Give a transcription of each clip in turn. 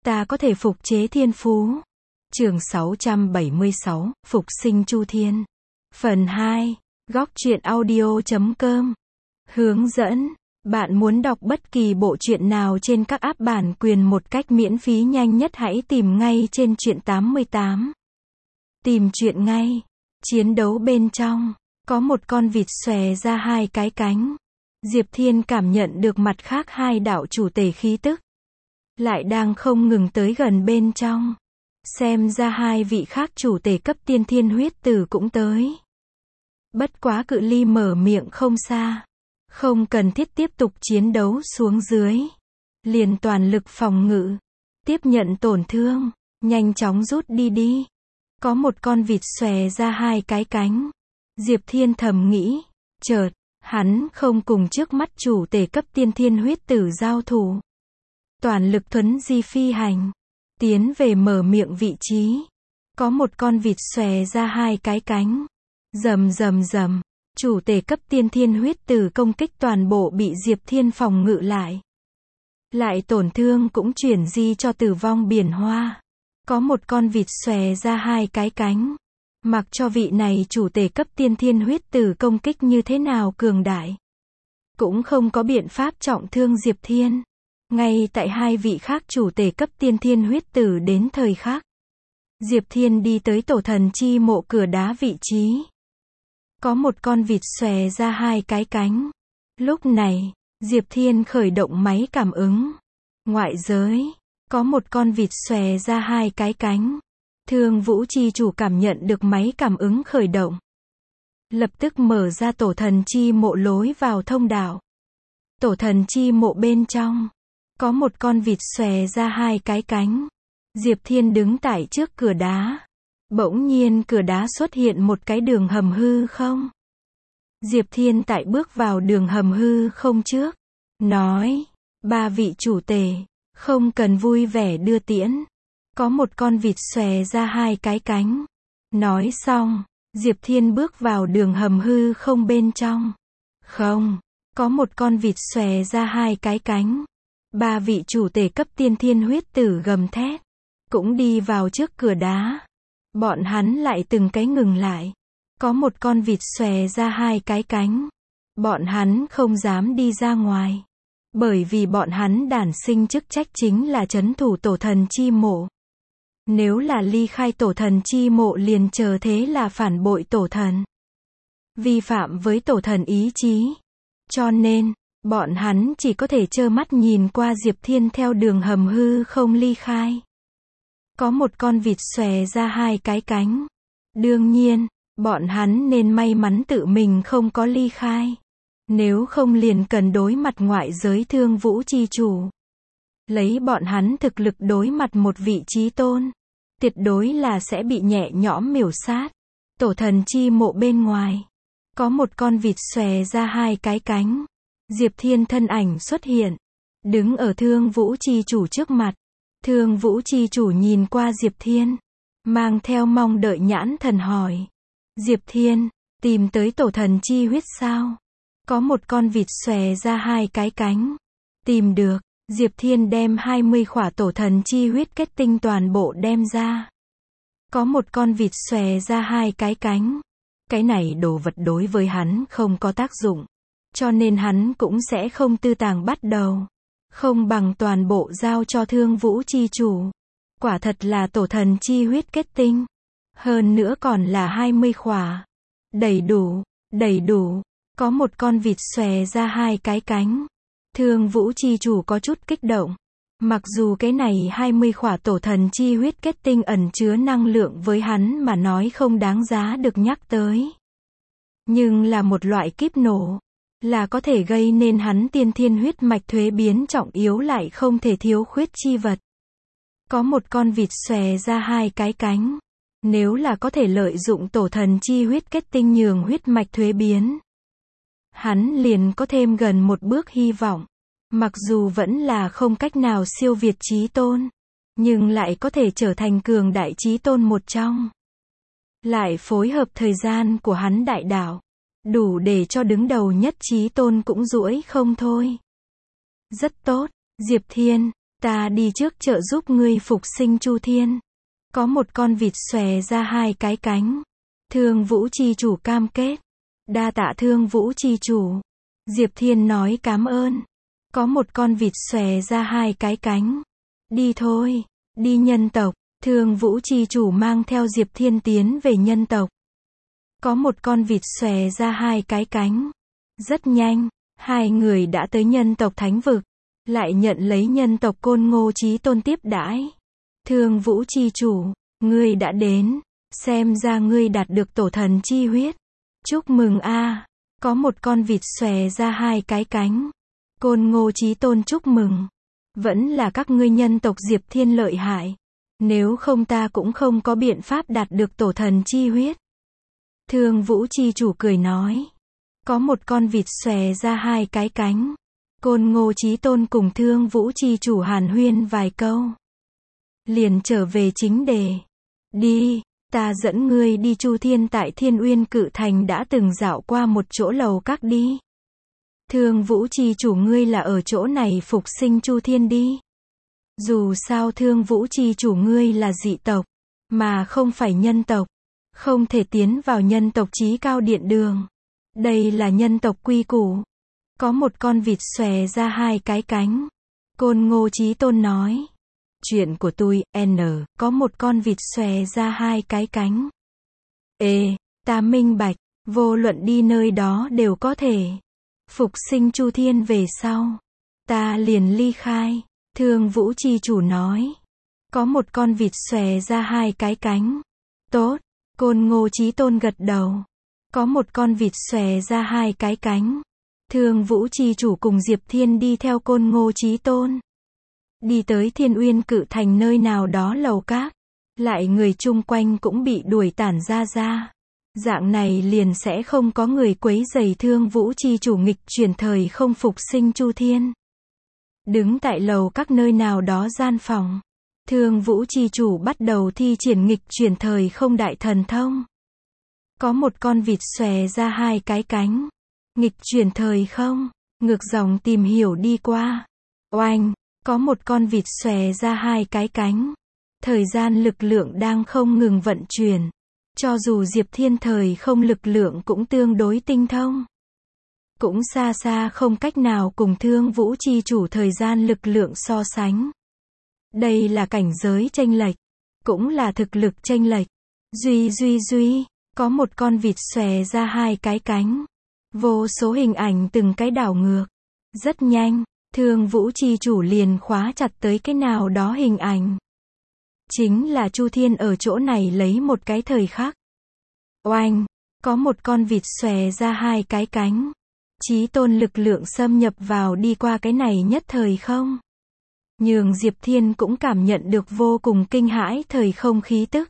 Ta có thể phục chế thiên phú. Chương 676, Phục sinh Chu Thiên. Phần 2. Góc truyện audio.com. Hướng dẫn. Bạn muốn đọc bất kỳ bộ truyện nào trên các app bản quyền một cách miễn phí nhanh nhất, hãy tìm ngay trên Truyện 88. Tìm truyện ngay. Chiến đấu bên trong. Có một con vịt xòe ra hai cái cánh. Diệp Thiên cảm nhận được mặt khác hai đạo chủ tể khí tức lại đang không ngừng tới gần bên trong. Xem ra hai vị khác chủ tể cấp tiên thiên huyết tử cũng tới. Bất quá cự ly mở miệng không xa. Không cần thiết tiếp tục chiến đấu xuống dưới. Liền toàn lực phòng ngự. Tiếp nhận tổn thương. Nhanh chóng rút đi. Có một con vịt xòe ra hai cái cánh. Diệp Thiên thầm nghĩ. Chợt, hắn không cùng trước mắt chủ tể cấp tiên thiên huyết tử giao thủ. Toàn lực thuấn di phi hành. Tiến về mở miệng vị trí. Có một con vịt xòe ra hai cái cánh. Rầm rầm rầm. Chủ tể cấp tiên thiên huyết tử công kích toàn bộ bị Diệp Thiên phòng ngự lại. Lại tổn thương cũng chuyển di cho tử vong biển hoa. Có một con vịt xòe ra hai cái cánh. Mặc cho vị này chủ tể cấp tiên thiên huyết tử công kích như thế nào cường đại, cũng không có biện pháp trọng thương Diệp Thiên. Ngay tại hai vị khác chủ tể cấp tiên thiên huyết tử đến thời khắc, Diệp Thiên đi tới tổ thần chi mộ cửa đá vị trí. Có một con vịt xòe ra hai cái cánh. Lúc này, Diệp Thiên khởi động máy cảm ứng. Ngoại giới, có một con vịt xòe ra hai cái cánh. Thương Vũ chi chủ cảm nhận được máy cảm ứng khởi động. Lập tức mở ra tổ thần chi mộ lối vào thông đạo. Tổ thần chi mộ bên trong, có một con vịt xòe ra hai cái cánh. Diệp Thiên đứng tại trước cửa đá. Bỗng nhiên cửa đá xuất hiện một cái đường hầm hư không. Diệp Thiên tại bước vào đường hầm hư không trước. Nói, ba vị chủ tể, không cần vui vẻ đưa tiễn. Có một con vịt xòe ra hai cái cánh. Nói xong, Diệp Thiên bước vào đường hầm hư không bên trong. Không, có một con vịt xòe ra hai cái cánh. Ba vị chủ tể cấp tiên thiên huyết tử gầm thét. Cũng đi vào trước cửa đá. Bọn hắn lại từng cái ngừng lại. Có một con vịt xòe ra hai cái cánh. Bọn hắn không dám đi ra ngoài. Bởi vì bọn hắn đản sinh chức trách chính là trấn thủ tổ thần chi mộ. Nếu là ly khai tổ thần chi mộ liền chờ thế là phản bội tổ thần. Vi phạm với tổ thần ý chí. Cho nên, bọn hắn chỉ có thể trơ mắt nhìn qua Diệp Thiên theo đường hầm hư không ly khai. Có một con vịt xòe ra hai cái cánh. Đương nhiên, bọn hắn nên may mắn tự mình không có ly khai. Nếu không liền cần đối mặt ngoại giới Thương Vũ chi chủ. Lấy bọn hắn thực lực đối mặt một vị chí tôn, tuyệt đối là sẽ bị nhẹ nhõm miểu sát. Tổ thần chi mộ bên ngoài, có một con vịt xòe ra hai cái cánh. Diệp Thiên thân ảnh xuất hiện, đứng ở Thương Vũ chi chủ trước mặt. Thương Vũ chi chủ nhìn qua Diệp Thiên, mang theo mong đợi nhãn thần hỏi. Diệp Thiên, tìm tới tổ thần chi huyết sao? Có một con vịt xòe ra hai cái cánh. Tìm được. Diệp Thiên đem 20 khỏa tổ thần chi huyết kết tinh toàn bộ đem ra. Có một con vịt xòe ra hai cái cánh. Cái này đồ vật đối với hắn không có tác dụng. Cho nên hắn cũng sẽ không tư tàng bắt đầu. Không bằng toàn bộ giao cho Thương Vũ chi chủ. Quả thật là tổ thần chi huyết kết tinh. Hơn nữa còn là 20 khỏa. Đầy đủ, đầy đủ. Có một con vịt xòe ra hai cái cánh. Thương Vũ chi chủ có chút kích động. Mặc dù cái này 20 khỏa tổ thần chi huyết kết tinh ẩn chứa năng lượng với hắn mà nói không đáng giá được nhắc tới. Nhưng là một loại kíp nổ. Là có thể gây nên hắn tiên thiên huyết mạch thuế biến trọng yếu lại không thể thiếu khuyết chi vật. Có một con vịt xòe ra hai cái cánh. Nếu là có thể lợi dụng tổ thần chi huyết kết tinh nhường huyết mạch thuế biến, hắn liền có thêm gần một bước hy vọng. Mặc dù vẫn là không cách nào siêu việt chí tôn, nhưng lại có thể trở thành cường đại chí tôn một trong. Lại phối hợp thời gian của hắn đại đạo, đủ để cho đứng đầu nhất chí tôn cũng duỗi không thôi. Rất tốt, Diệp Thiên, Ta đi trước trợ giúp ngươi phục sinh Chu Thiên. Có một con vịt xòe ra hai cái cánh. Thương Vũ chi chủ cam kết. Đa tạ Thương Vũ chi chủ. Diệp Thiên nói cảm ơn. Có một con vịt xòe ra hai cái cánh. Đi thôi, đi nhân tộc. Thương Vũ chi chủ mang theo Diệp Thiên tiến về nhân tộc. Có một con vịt xòe ra hai cái cánh. Rất nhanh, hai người đã tới nhân tộc thánh vực. Lại nhận lấy nhân tộc Côn Ngô Chí Tôn tiếp đãi. Thương Vũ chi chủ, ngươi đã đến. Xem ra ngươi đạt được tổ thần chi huyết. Chúc mừng a. Có một con vịt xòe ra hai cái cánh. Côn Ngô Chí Tôn chúc mừng. Vẫn là các ngươi nhân tộc Diệp Thiên lợi hại. Nếu không ta cũng không có biện pháp đạt được tổ thần chi huyết. Thương Vũ chi chủ cười nói. Có một con vịt xòe ra hai cái cánh. Côn Ngô Chí Tôn cùng Thương Vũ chi chủ hàn huyên vài câu. Liền trở về chính đề. Đi, ta dẫn ngươi đi Chu Thiên tại Thiên Uyên Cự Thành đã từng dạo qua một chỗ lầu các đi. Thương Vũ chi chủ ngươi là ở chỗ này phục sinh Chu Thiên đi. Dù sao Thương Vũ chi chủ ngươi là dị tộc, mà không phải nhân tộc. Không thể tiến vào nhân tộc chí cao điện đường. Đây là nhân tộc quy củ. Có một con vịt xòe ra hai cái cánh. Côn Ngô Chí Tôn nói. Chuyện của tôi, có một con vịt xòe ra hai cái cánh. Ta minh bạch, vô luận đi nơi đó đều có thể. Phục sinh Chu Thiên về sau. Ta liền ly khai. Thương Vũ chi chủ nói. Có một con vịt xòe ra hai cái cánh. Tốt, Côn Ngô Chí Tôn gật đầu. Có một con vịt xòe ra hai cái cánh. Thương Vũ chi chủ cùng Diệp Thiên đi theo Côn Ngô Chí Tôn. Đi tới Thiên Uyên Cự Thành nơi nào đó lầu các. Lại người chung quanh cũng bị đuổi tản ra. Dạng này liền sẽ không có người quấy rầy Thương Vũ chi chủ nghịch chuyển thời không phục sinh Chu Thiên. Đứng tại lầu các nơi nào đó gian phòng. Thương Vũ chi chủ bắt đầu thi triển nghịch chuyển thời không đại thần thông. Có một con vịt xòe ra hai cái cánh. Nghịch chuyển thời không, ngược dòng tìm hiểu đi qua. Oanh, có một con vịt xòe ra hai cái cánh. Thời gian lực lượng đang không ngừng vận chuyển. Cho dù Diệp Thiên thời không lực lượng cũng tương đối tinh thông. Cũng xa xa không cách nào cùng Thương Vũ chi chủ thời gian lực lượng so sánh. Đây là cảnh giới chênh lệch, cũng là thực lực chênh lệch. Duy, có một con vịt xòe ra hai cái cánh. Vô số hình ảnh từng cái đảo ngược. Rất nhanh, Thương Vũ chi chủ liền khóa chặt tới cái nào đó hình ảnh. Chính là Chu Thiên ở chỗ này lấy một cái thời khắc. Oanh, có một con vịt xòe ra hai cái cánh. Chí tôn lực lượng xâm nhập vào đi qua cái này nhất thời không. Nhường Diệp Thiên cũng cảm nhận được vô cùng kinh hãi thời không khí tức.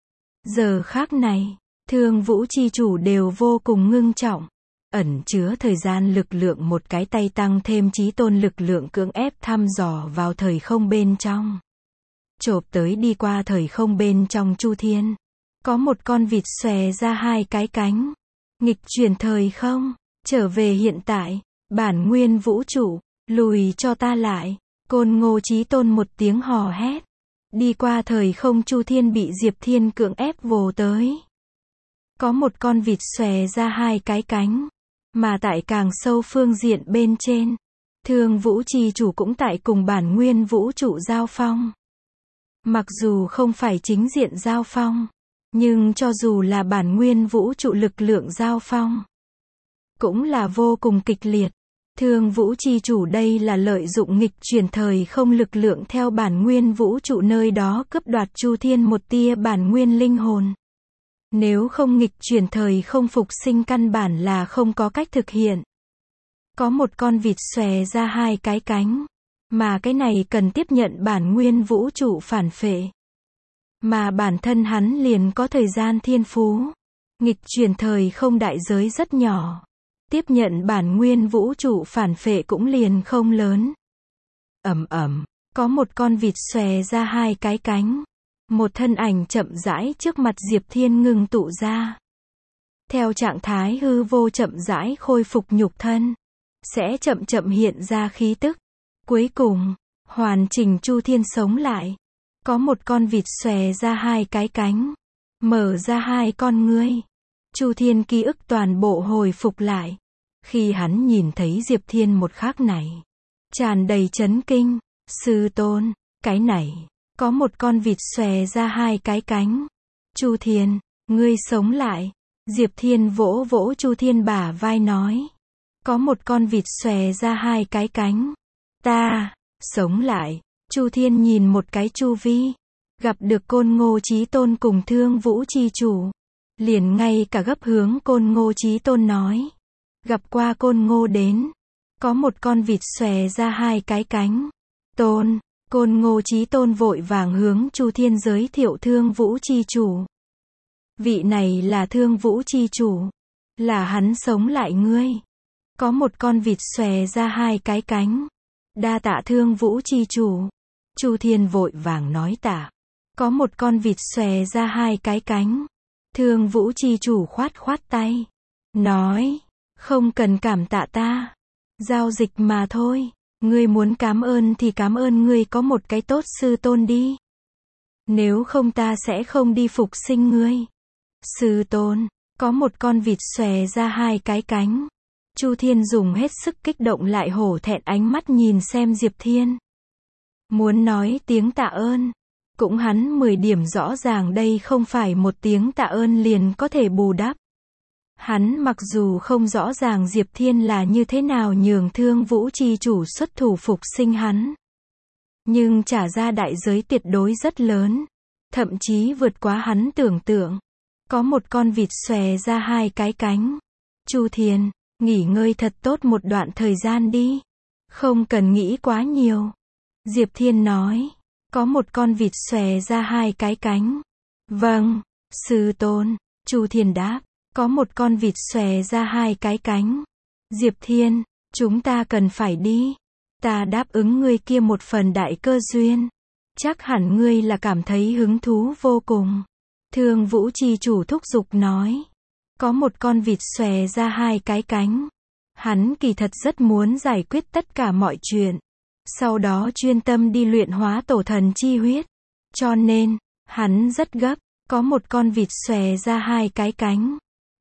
Giờ khác này, Thương Vũ chi chủ đều vô cùng ngưng trọng. Ẩn chứa thời gian lực lượng một cái tay tăng thêm chí tôn lực lượng cưỡng ép thăm dò vào thời không bên trong. Chộp tới đi qua thời không bên trong Chu Thiên. Có một con vịt xòe ra hai cái cánh. Nghịch chuyển thời không, trở về hiện tại, bản nguyên vũ trụ, lùi cho ta lại. Côn Ngô Chí Tôn một tiếng hò hét. Đi qua thời không Chu Thiên bị Diệp Thiên cưỡng ép vồ tới. Có một con vịt xòe ra hai cái cánh. Mà tại càng sâu phương diện bên trên, Thương Vũ chi chủ cũng tại cùng bản nguyên vũ trụ giao phong. Mặc dù không phải chính diện giao phong, nhưng cho dù là bản nguyên vũ trụ lực lượng giao phong, cũng là vô cùng kịch liệt. Thương Vũ chi chủ đây là lợi dụng nghịch chuyển thời không lực lượng theo bản nguyên vũ trụ nơi đó cướp đoạt Chu Thiên một tia bản nguyên linh hồn. Nếu không nghịch chuyển thời không phục sinh căn bản là không có cách thực hiện. Có một con vịt xòe ra hai cái cánh. Mà cái này cần tiếp nhận bản nguyên vũ trụ phản phệ. Mà bản thân hắn liền có thời gian thiên phú. Nghịch chuyển thời không đại giới rất nhỏ. Tiếp nhận bản nguyên vũ trụ phản phệ cũng liền không lớn. Có một con vịt xòe ra hai cái cánh. Một thân ảnh chậm rãi trước mặt Diệp Thiên ngưng tụ ra. Theo trạng thái hư vô chậm rãi khôi phục nhục thân. Sẽ chậm chậm hiện ra khí tức. Cuối cùng, Hoàn chỉnh Chu Thiên sống lại. Có một con vịt xòe ra hai cái cánh. Mở ra hai con ngươi. Chu Thiên ký ức toàn bộ hồi phục lại. Khi hắn nhìn thấy Diệp Thiên một khắc này, tràn đầy chấn kinh. Sư tôn, cái này, có một con vịt xòe ra hai cái cánh. Chu Thiên, ngươi sống lại. Diệp Thiên vỗ vỗ Chu Thiên bả vai nói. Có một con vịt xòe ra hai cái cánh. Ta, sống lại. Chu Thiên nhìn một cái chu vi. Gặp được Côn Ngô Chí Tôn cùng Thương Vũ Chi Chủ. Liền ngay cả gấp hướng Côn Ngô Chí Tôn nói. Gặp qua Côn Ngô đến. Có một con vịt xòe ra hai cái cánh. Tôn, Côn Ngô Chí Tôn vội vàng hướng Chu Thiên giới thiệu Thương Vũ Chi Chủ. Vị này là Thương Vũ Chi Chủ. Là hắn sống lại ngươi. Có một con vịt xòe ra hai cái cánh. Đa tạ Thương Vũ Chi Chủ. Chu Thiên vội vàng nói tạ. Có một con vịt xòe ra hai cái cánh. Thương Vũ Chi Chủ khoát khoát tay. Nói, không cần cảm tạ ta. Giao dịch mà thôi. Ngươi muốn cảm ơn thì cảm ơn ngươi có một cái tốt sư tôn đi. Nếu không ta sẽ không đi phục sinh ngươi. Sư tôn, có một con vịt xòe ra hai cái cánh. Chu Thiên dùng hết sức kích động lại hổ thẹn ánh mắt nhìn xem Diệp Thiên. Muốn nói tiếng tạ ơn. Cũng hắn 10 điểm rõ ràng đây không phải một tiếng tạ ơn liền có thể bù đắp. Hắn mặc dù không rõ ràng Diệp Thiên là như thế nào nhường Thương Vũ Chi Chủ xuất thủ phục sinh hắn. Nhưng trả ra đại giới tuyệt đối rất lớn. Thậm chí vượt quá hắn tưởng tượng. Có một con vịt xòe ra hai cái cánh. Chu Thiên, nghỉ ngơi thật tốt một đoạn thời gian đi. Không cần nghĩ quá nhiều. Diệp Thiên nói. Có một con vịt xòe ra hai cái cánh. Vâng, sư tôn. Chu Thiên đáp. Có một con vịt xòe ra hai cái cánh. Diệp Thiên, chúng ta cần phải đi. Ta đáp ứng ngươi kia một phần đại cơ duyên. Chắc hẳn ngươi là cảm thấy hứng thú vô cùng. Thương Vũ Chi Chủ thúc giục nói. Có một con vịt xòe ra hai cái cánh. Hắn kỳ thật rất muốn giải quyết tất cả mọi chuyện. Sau đó chuyên tâm đi luyện hóa tổ thần chi huyết. Cho nên, hắn rất gấp. Có một con vịt xòe ra hai cái cánh.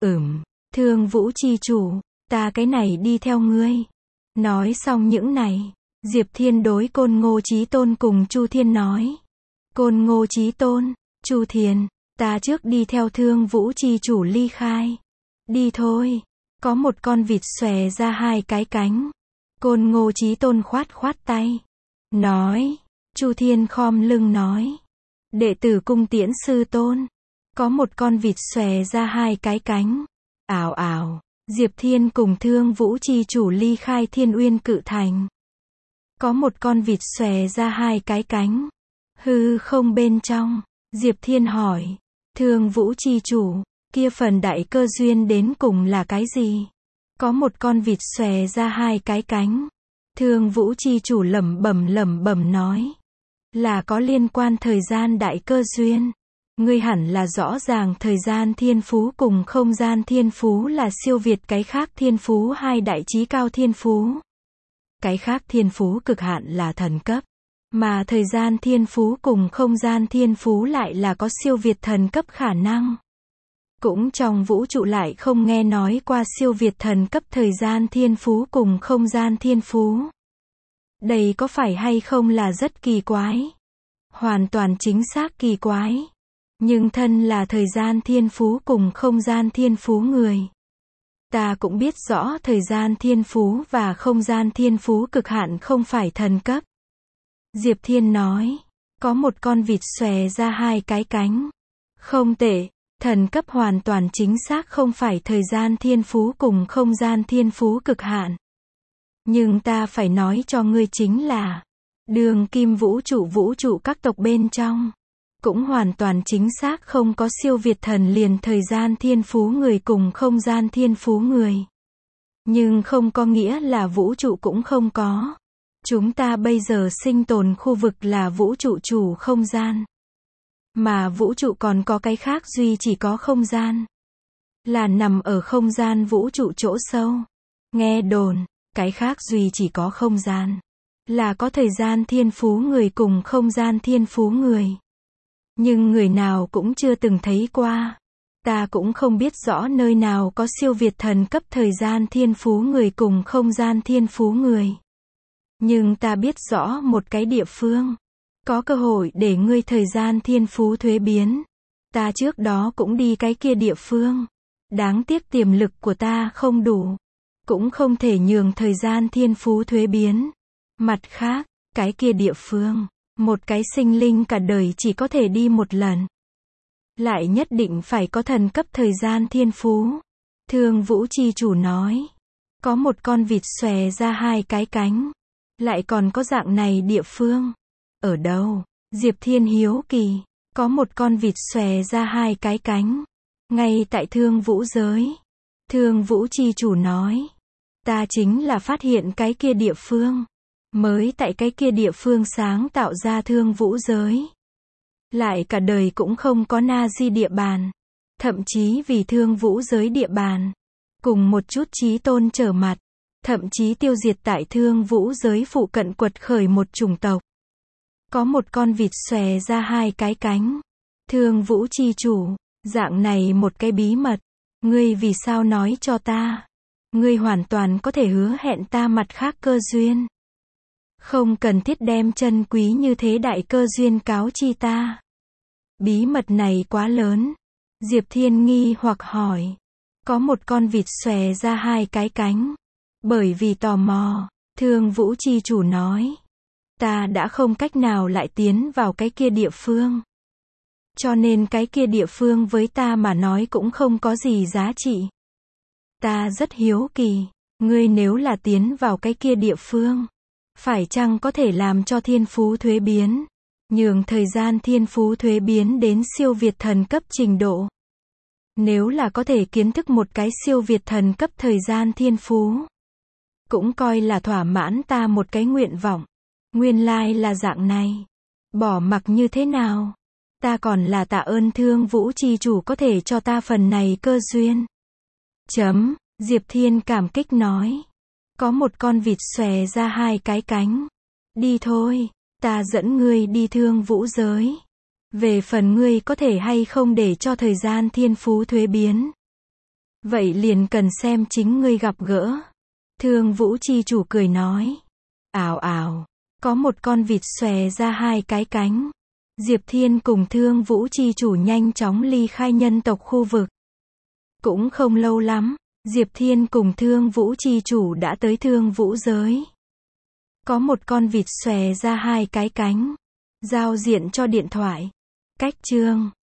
Thương Vũ Chi Chủ, ta cái này đi theo ngươi. Nói xong những này, Diệp Thiên đối Côn Ngô Chí Tôn cùng Chu Thiên nói. Côn Ngô Chí Tôn, Chu Thiên, ta trước đi theo Thương Vũ Chi Chủ ly khai. Đi thôi. Có một con vịt xòe ra hai cái cánh. Côn Ngô Chí Tôn khoát khoát tay. Nói. Chu Thiên khom lưng nói. Đệ tử cung tiễn sư tôn. Có một con vịt xòe ra hai cái cánh. Ào ào. Diệp Thiên cùng Thương Vũ Chi Chủ ly khai Thiên Uyên Cự Thành. Có một con vịt xòe ra hai cái cánh. Hư không bên trong. Diệp Thiên hỏi. Thương Vũ Chi Chủ, kia phần đại cơ duyên đến cùng là cái gì? Có một con vịt xòe ra hai cái cánh. Thương Vũ Chi Chủ lẩm bẩm nói. Là có liên quan thời gian đại cơ duyên. Ngươi hẳn là rõ ràng thời gian thiên phú cùng không gian thiên phú là siêu việt cái khác thiên phú hai đại chí cao thiên phú. Cái khác thiên phú cực hạn là thần cấp. Mà thời gian thiên phú cùng không gian thiên phú lại là có siêu việt thần cấp khả năng. Cũng trong vũ trụ lại không nghe nói qua siêu việt thần cấp thời gian thiên phú cùng không gian thiên phú. Đây có phải hay không là rất kỳ quái? Hoàn toàn chính xác kỳ quái. Nhưng thân là thời gian thiên phú cùng không gian thiên phú người. Ta cũng biết rõ thời gian thiên phú và không gian thiên phú cực hạn không phải thần cấp. Diệp Thiên nói. Có một con vịt xòe ra hai cái cánh. Không tệ. Thần cấp hoàn toàn chính xác không phải thời gian thiên phú cùng không gian thiên phú cực hạn. Nhưng ta phải nói cho ngươi chính là. Đường kim vũ trụ các tộc bên trong. Cũng hoàn toàn chính xác không có siêu việt thần liền thời gian thiên phú người cùng không gian thiên phú người. Nhưng không có nghĩa là vũ trụ cũng không có. Chúng ta bây giờ sinh tồn khu vực là vũ trụ chủ không gian. Mà vũ trụ còn có cái khác duy chỉ có không gian. Là nằm ở không gian vũ trụ chỗ sâu. Nghe đồn, cái khác duy chỉ có không gian. Là có thời gian thiên phú người cùng không gian thiên phú người. Nhưng người nào cũng chưa từng thấy qua. Ta cũng không biết rõ nơi nào có siêu việt thần cấp thời gian thiên phú người cùng không gian thiên phú người. Nhưng ta biết rõ một cái địa phương. Có cơ hội để ngươi thời gian thiên phú thuế biến. Ta trước đó cũng đi cái kia địa phương. Đáng tiếc tiềm lực của ta không đủ. Cũng không thể nhường thời gian thiên phú thuế biến. Mặt khác, cái kia địa phương, một cái sinh linh cả đời chỉ có thể đi một lần. Lại nhất định phải có thần cấp thời gian thiên phú. Thương Vũ Chi Chủ nói. Có một con vịt xòe ra hai cái cánh. Lại còn có dạng này địa phương. Ở đâu? Diệp Thiên hiếu kỳ. Có một con vịt xòe ra hai cái cánh. Ngay tại Thương Vũ giới. Thương Vũ Chi Chủ nói. Ta chính là phát hiện cái kia địa phương. Mới tại cái kia địa phương sáng tạo ra Thương Vũ giới. Lại cả đời cũng không có na di địa bàn. Thậm chí vì Thương Vũ giới địa bàn. Cùng một chút chí tôn trở mặt. Thậm chí tiêu diệt tại Thương Vũ giới phụ cận quật khởi một chủng tộc. Có một con vịt xòe ra hai cái cánh. Thương Vũ Chi Chủ, dạng này một cái bí mật. Ngươi vì sao nói cho ta? Ngươi hoàn toàn có thể hứa hẹn ta mặt khác cơ duyên. Không cần thiết đem chân quý như thế đại cơ duyên cáo chi ta. Bí mật này quá lớn. Diệp Thiên nghi hoặc hỏi. Có một con vịt xòe ra hai cái cánh. Bởi vì tò mò, Thương Vũ Chi Chủ nói. Ta đã không cách nào lại tiến vào cái kia địa phương. Cho nên cái kia địa phương với ta mà nói cũng không có gì giá trị. Ta rất hiếu kỳ, ngươi nếu là tiến vào cái kia địa phương, phải chăng có thể làm cho thiên phú thuế biến, nhường thời gian thiên phú thuế biến đến siêu việt thần cấp trình độ. Nếu là có thể kiến thức một cái siêu việt thần cấp thời gian thiên phú, cũng coi là thỏa mãn ta một cái nguyện vọng. Nguyên lai là dạng này. Bỏ mặc như thế nào? Ta còn là tạ ơn Thương Vũ Chi Chủ có thể cho ta phần này cơ duyên. Diệp Thiên cảm kích nói. Có một con vịt xòe ra hai cái cánh. Đi thôi, ta dẫn ngươi đi Thương Vũ giới. Về phần ngươi có thể hay không để cho thời gian thiên phú thuế biến. Vậy liền cần xem chính ngươi gặp gỡ. Thương Vũ Chi Chủ cười nói. Ảo ảo, có một con vịt xòe ra hai cái cánh. Diệp Thiên cùng Thương Vũ Chi Chủ nhanh chóng ly khai nhân tộc khu vực. Cũng không lâu lắm, Diệp Thiên cùng Thương Vũ Chi Chủ đã tới Thương Vũ giới. Có một con vịt xòe ra hai cái cánh. Giao diện cho điện thoại. Cách chương